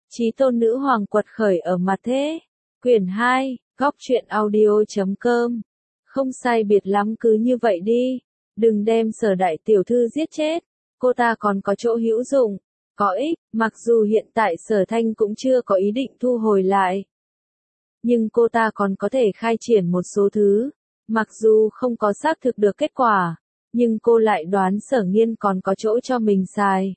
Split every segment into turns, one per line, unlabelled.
Chí tôn nữ hoàng quật khởi ở mặt thế. Quyển 2, góc truyện audio.com. Không sai biệt lắm cứ như vậy đi. Đừng đem Sở đại tiểu thư giết chết. Cô ta còn có chỗ hữu dụng, có ích, mặc dù hiện tại Sở Thanh cũng chưa có ý định thu hồi lại. Nhưng cô ta còn có thể khai triển một số thứ. Mặc dù không có xác thực được kết quả, nhưng cô lại đoán Sở Nghiên còn có chỗ cho mình xài.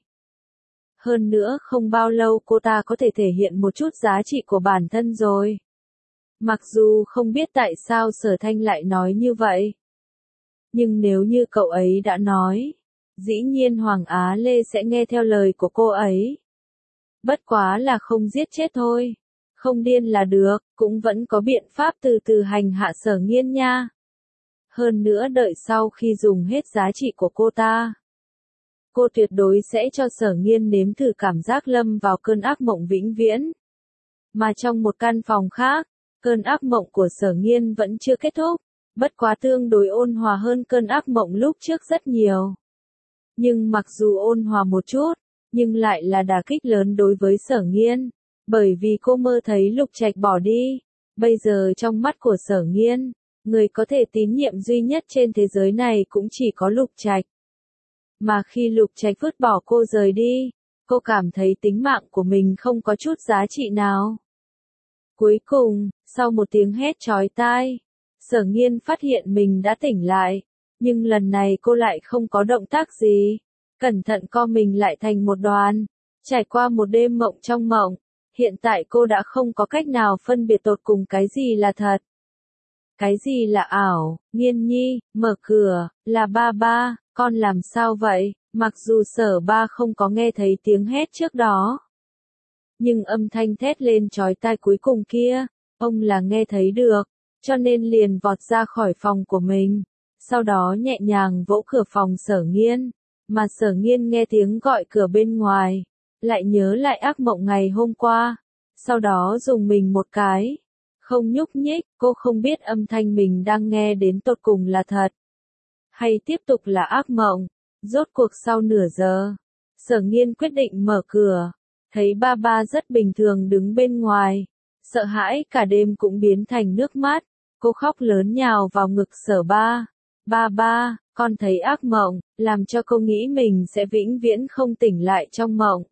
Hơn nữa không bao lâu cô ta có thể thể hiện một chút giá trị của bản thân rồi. Mặc dù không biết tại sao Sở Thanh lại nói như vậy. Nhưng nếu như cậu ấy đã nói, dĩ nhiên Hoàng Á Lê sẽ nghe theo lời của cô ấy. Bất quá là không giết chết thôi. Không điên là được, cũng vẫn có biện pháp từ từ hành hạ Sở Nghiên nha. Hơn nữa đợi sau khi dùng hết giá trị của cô ta, cô tuyệt đối sẽ cho Sở Nghiên nếm thử cảm giác lâm vào cơn ác mộng vĩnh viễn. Mà trong một căn phòng khác, cơn ác mộng của Sở Nghiên vẫn chưa kết thúc, bất quá tương đối ôn hòa hơn cơn ác mộng lúc trước rất nhiều. Nhưng mặc dù ôn hòa một chút, nhưng lại là đả kích lớn đối với Sở Nghiên, bởi vì cô mơ thấy Lục Trạch bỏ đi. Bây giờ trong mắt của Sở Nghiên, người có thể tín nhiệm duy nhất trên thế giới này cũng chỉ có Lục Trạch. Mà khi Lục Trạch vứt bỏ cô rời đi, cô cảm thấy tính mạng của mình không có chút giá trị nào. Cuối cùng, sau một tiếng hét chói tai, Sở Nghiên phát hiện mình đã tỉnh lại, nhưng lần này cô lại không có động tác gì, cẩn thận co mình lại thành một đoàn, trải qua một đêm mộng trong mộng, hiện tại cô đã không có cách nào phân biệt tột cùng cái gì là thật. Cái gì là ảo. Nghiên nhi, mở cửa, là ba ba, con làm sao vậy? Mặc dù Sở Ba không có nghe thấy tiếng hét trước đó, nhưng âm thanh thét lên chói tai cuối cùng kia, ông là nghe thấy được, cho nên liền vọt ra khỏi phòng của mình, sau đó nhẹ nhàng vỗ cửa phòng Sở Nghiên, mà Sở Nghiên nghe tiếng gọi cửa bên ngoài, lại nhớ lại ác mộng ngày hôm qua, sau đó dùng mình một cái, không nhúc nhích. Cô không biết âm thanh mình đang nghe đến tột cùng là thật, hay tiếp tục là ác mộng. Rốt cuộc sau nửa giờ, Sở Nghiên quyết định mở cửa, thấy ba ba rất bình thường đứng bên ngoài, sợ hãi cả đêm cũng biến thành nước mắt, cô khóc lớn nhào vào ngực Sở Ba. Ba ba, con thấy ác mộng, làm cho cô nghĩ mình sẽ vĩnh viễn không tỉnh lại trong mộng.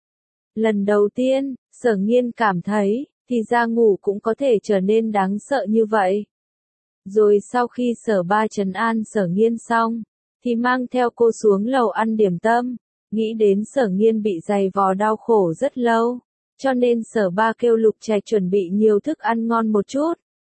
Lần đầu tiên, Sở Nghiên cảm thấy, thì ra ngủ cũng có thể trở nên đáng sợ như vậy. Rồi sau khi Sở Ba trấn an Sở Nghiên xong, thì mang theo cô xuống lầu ăn điểm tâm, nghĩ đến Sở Nghiên bị dày vò đau khổ rất lâu, cho nên Sở Ba kêu Lục Trạch chuẩn bị nhiều thức ăn ngon một chút.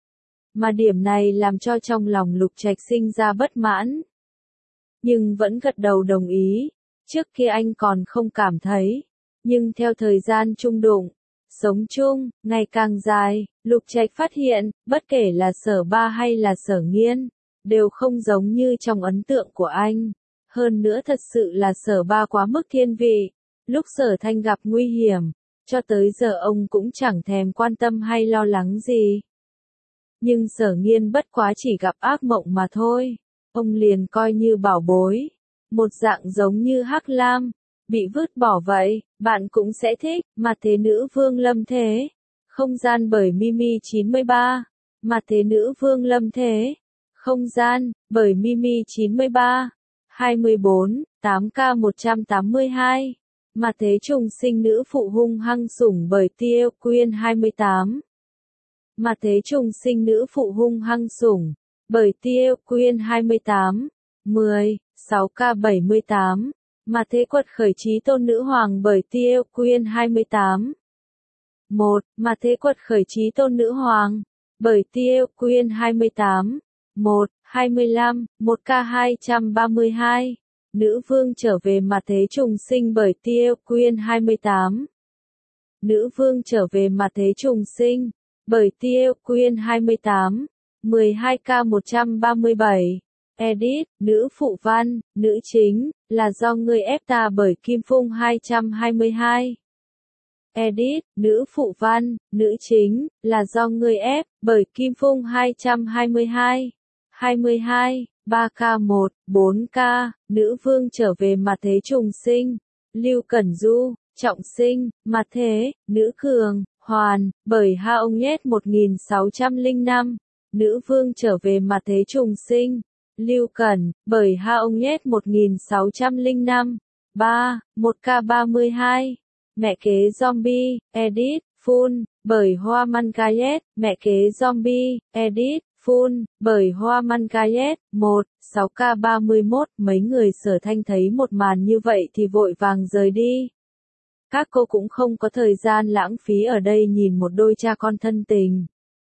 Mà điểm này làm cho trong lòng Lục Trạch sinh ra bất mãn. Nhưng vẫn gật đầu đồng ý, trước kia anh còn không cảm thấy, nhưng theo thời gian chung đụng, sống chung, ngày càng dài, Lục Trạch phát hiện, bất kể là Sở Ba hay là Sở Nghiên, đều không giống như trong ấn tượng của anh. Hơn nữa thật sự là Sở Ba quá mức thiên vị, lúc Sở Thanh gặp nguy hiểm, cho tới giờ ông cũng chẳng thèm quan tâm hay lo lắng gì. Nhưng Sở Nghiên bất quá chỉ gặp ác mộng mà thôi, ông liền coi như bảo bối, một dạng giống như Hắc Lam, bị vứt bỏ vậy, bạn cũng sẽ thích. Mà thế nữ vương lâm thế, không gian bởi Mimi 93, mà thế nữ vương lâm thế, không gian, bởi Mimi 93, 24, 8K182, mà thế trùng sinh nữ phụ hung hăng sủng bởi Tiêu Quyên 28. Mà thế trùng sinh nữ phụ hung hăng sủng bởi Tiêu Quyên 28, 10, 6K78, mà thế quật khởi chí tôn nữ hoàng bởi Tiêu Quyên 28. 1. Mà thế quật khởi chí tôn nữ hoàng bởi Tiêu Quyên 28. 1, 25, 1K232. Nữ vương trở về mà thế trùng sinh bởi Tiêu Quyên 28. Nữ vương trở về mà thế trùng sinh bởi Tiêu Quyên 28. 12K137. Edit, nữ phụ văn, nữ chính, là do ngươi ép ta bởi Kim Phung 222. Edit, nữ phụ văn, nữ chính, là do ngươi ép, bởi Kim Phung 222. 22, 3K1, 4K, nữ vương trở về mà thế trùng sinh. Lưu Cẩn Du, Trọng sinh, mặt thế, nữ cường, hoàn, bởi Ha ông nhét 1605. Nữ vương trở về mặt thế trùng sinh. Lưu Cẩn, bởi Ha ông nhét 1605. 3. 1K32. Mẹ kế zombie, edit, full, bởi Hoa Mankayet, mẹ kế zombie, edit, full, bởi Hoa Mankayet, 1, 6K31, mấy người Sở Thanh thấy một màn như vậy thì vội vàng rời đi. Các cô cũng không có thời gian lãng phí ở đây nhìn một đôi cha con thân tình.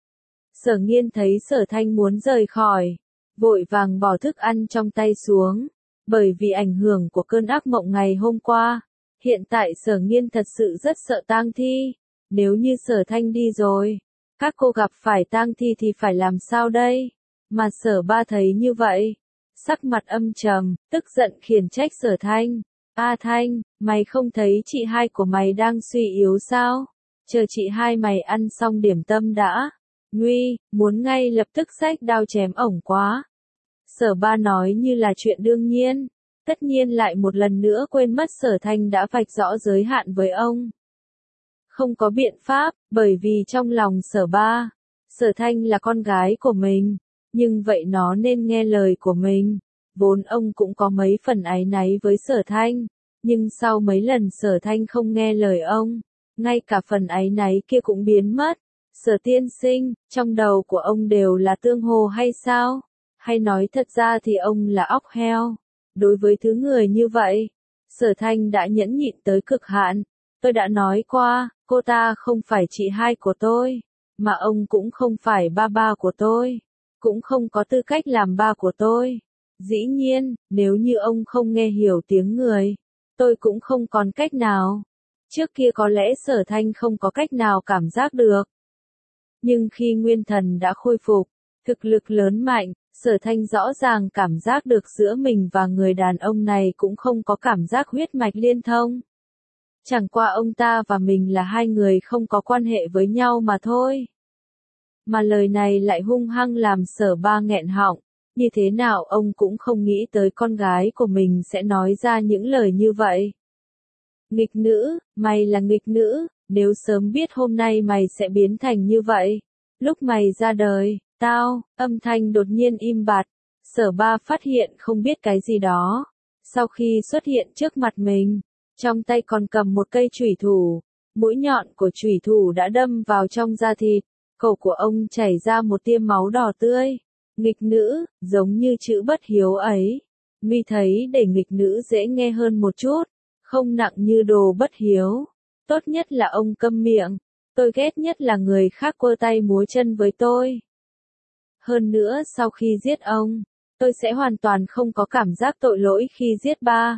Sở Nghiên thấy Sở Thanh muốn rời khỏi, vội vàng bỏ thức ăn trong tay xuống, bởi vì ảnh hưởng của cơn ác mộng ngày hôm qua. Hiện tại Sở Nghiên thật sự rất sợ tang thi, nếu như Sở Thanh đi rồi, các cô gặp phải tang thi thì phải làm sao đây? Mà Sở Ba thấy như vậy, sắc mặt âm trầm, tức giận khiển trách Sở Thanh. A Thanh, mày không thấy chị hai của mày đang suy yếu sao? Chờ chị hai mày ăn xong điểm tâm đã. Nguy, muốn ngay lập tức xách đao chém ổng quá. Sở Ba nói như là chuyện đương nhiên. Tất nhiên lại một lần nữa quên mất Sở Thanh đã vạch rõ giới hạn với ông. Không có biện pháp, bởi vì trong lòng Sở Ba, Sở Thanh là con gái của mình, nhưng vậy nó nên nghe lời của mình. Vốn ông cũng có mấy phần áy náy với Sở Thanh, nhưng sau mấy lần Sở Thanh không nghe lời ông, ngay cả phần áy náy kia cũng biến mất. Sở tiên sinh, trong đầu của ông đều là tương hồ hay sao? Hay nói thật ra thì ông là óc heo? Đối với thứ người như vậy, Sở Thanh đã nhẫn nhịn tới cực hạn. Tôi đã nói qua, cô ta không phải chị hai của tôi, mà ông cũng không phải ba ba của tôi, cũng không có tư cách làm ba của tôi. Dĩ nhiên, nếu như ông không nghe hiểu tiếng người, tôi cũng không còn cách nào. Trước kia có lẽ Sở Thanh không có cách nào cảm giác được. Nhưng khi nguyên thần đã khôi phục, thực lực lớn mạnh, Sở Thanh rõ ràng cảm giác được giữa mình và người đàn ông này cũng không có cảm giác huyết mạch liên thông. Chẳng qua ông ta và mình là hai người không có quan hệ với nhau mà thôi. Mà lời này lại hung hăng làm Sở Ba nghẹn họng, như thế nào ông cũng không nghĩ tới con gái của mình sẽ nói ra những lời như vậy. Nghịch nữ, mày là nghịch nữ, nếu sớm biết hôm nay mày sẽ biến thành như vậy. Lúc mày ra đời, âm thanh đột nhiên im bặt. Sở Ba phát hiện không biết cái gì đó. Sau khi xuất hiện trước mặt mình, trong tay còn cầm một cây chủy thủ. Mũi nhọn của chủy thủ đã đâm vào trong da thịt. Cổ của ông chảy ra một tia máu đỏ tươi. Nghịch nữ, giống như chữ bất hiếu ấy. Mi thấy để nghịch nữ dễ nghe hơn một chút, không nặng như đồ bất hiếu. Tốt nhất là ông câm miệng. Tôi ghét nhất là người khác quơ tay múa chân với tôi. Hơn nữa sau khi giết ông, tôi sẽ hoàn toàn không có cảm giác tội lỗi khi giết ba.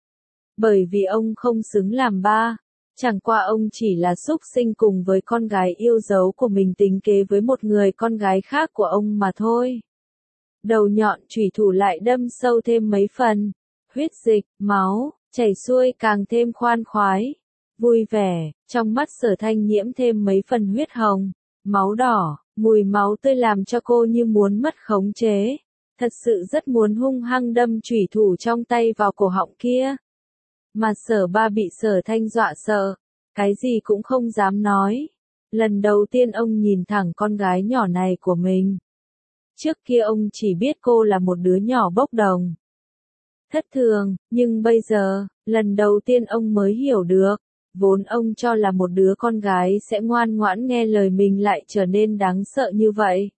Bởi vì ông không xứng làm ba. Chẳng qua ông chỉ là súc sinh cùng với con gái yêu dấu của mình tính kế với một người con gái khác của ông mà thôi. Đầu nhọn chủy thủ lại đâm sâu thêm mấy phần. Huyết dịch, máu, chảy xuôi càng thêm khoan khoái. Vui vẻ, trong mắt Sở Thanh nhiễm thêm mấy phần huyết hồng. Máu đỏ, mùi máu tươi làm cho cô như muốn mất khống chế. Thật sự rất muốn hung hăng đâm chủy thủ trong tay vào cổ họng kia. Mà Sở Ba bị Sở Thanh dọa sợ, cái gì cũng không dám nói. Lần đầu tiên ông nhìn thẳng con gái nhỏ này của mình. Trước kia ông chỉ biết cô là một đứa nhỏ bốc đồng. Thất thường, nhưng bây giờ, lần đầu tiên ông mới hiểu được. Vốn ông cho là một đứa con gái sẽ ngoan ngoãn nghe lời mình lại trở nên đáng sợ như vậy.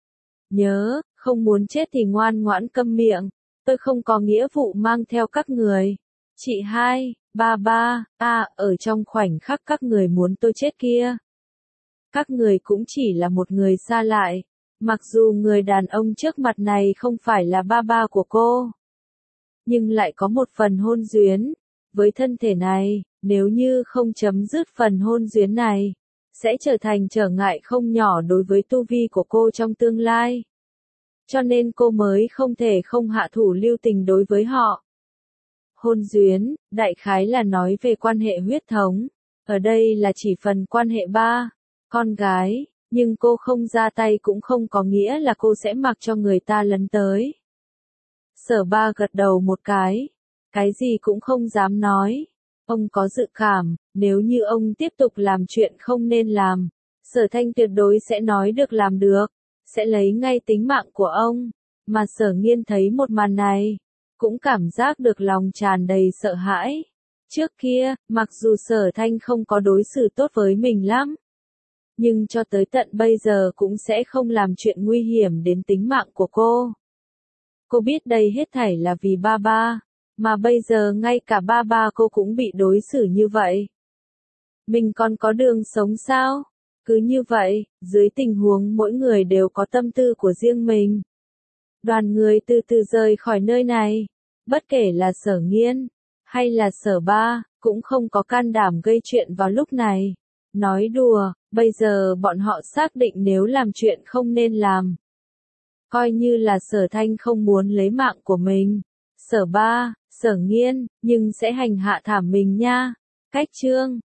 Nhớ, không muốn chết thì ngoan ngoãn câm miệng. Tôi không có nghĩa vụ mang theo các người. Chị hai, ba, ở trong khoảnh khắc các người muốn tôi chết kia. Các người cũng chỉ là một người xa lại. Mặc dù người đàn ông trước mặt này không phải là ba của cô, nhưng lại có một phần hôn duyên. Với thân thể này, nếu như không chấm dứt phần hôn duyên này, sẽ trở thành trở ngại không nhỏ đối với tu vi của cô trong tương lai. Cho nên cô mới không thể không hạ thủ lưu tình đối với họ. Hôn duyên, đại khái là nói về quan hệ huyết thống. Ở đây là chỉ phần quan hệ ba, con gái, nhưng cô không ra tay cũng không có nghĩa là cô sẽ mặc cho người ta lấn tới. Sở Ba gật đầu một cái gì cũng không dám nói. Ông có dự cảm, nếu như ông tiếp tục làm chuyện không nên làm, Sở Thanh tuyệt đối sẽ nói được làm được, sẽ lấy ngay tính mạng của ông. Mà Sở Nghiên thấy một màn này, cũng cảm giác được lòng tràn đầy sợ hãi. Trước kia, mặc dù Sở Thanh không có đối xử tốt với mình lắm, nhưng cho tới tận bây giờ cũng sẽ không làm chuyện nguy hiểm đến tính mạng của cô. Cô biết đây hết thảy là vì ba ba, mà bây giờ ngay cả ba ba cô cũng bị đối xử như vậy. Mình còn có đường sống sao? Cứ như vậy, dưới tình huống mỗi người đều có tâm tư của riêng mình. Đoàn người từ từ rời khỏi nơi này, bất kể là Sở Nghiên, hay là Sở Ba, cũng không có can đảm gây chuyện vào lúc này. Nói đùa, bây giờ bọn họ xác định nếu làm chuyện không nên làm. Coi như là Sở Thanh không muốn lấy mạng của mình. Sở Ba, Sở Nghiên, nhưng sẽ hành hạ thảm mình nha. Cách chương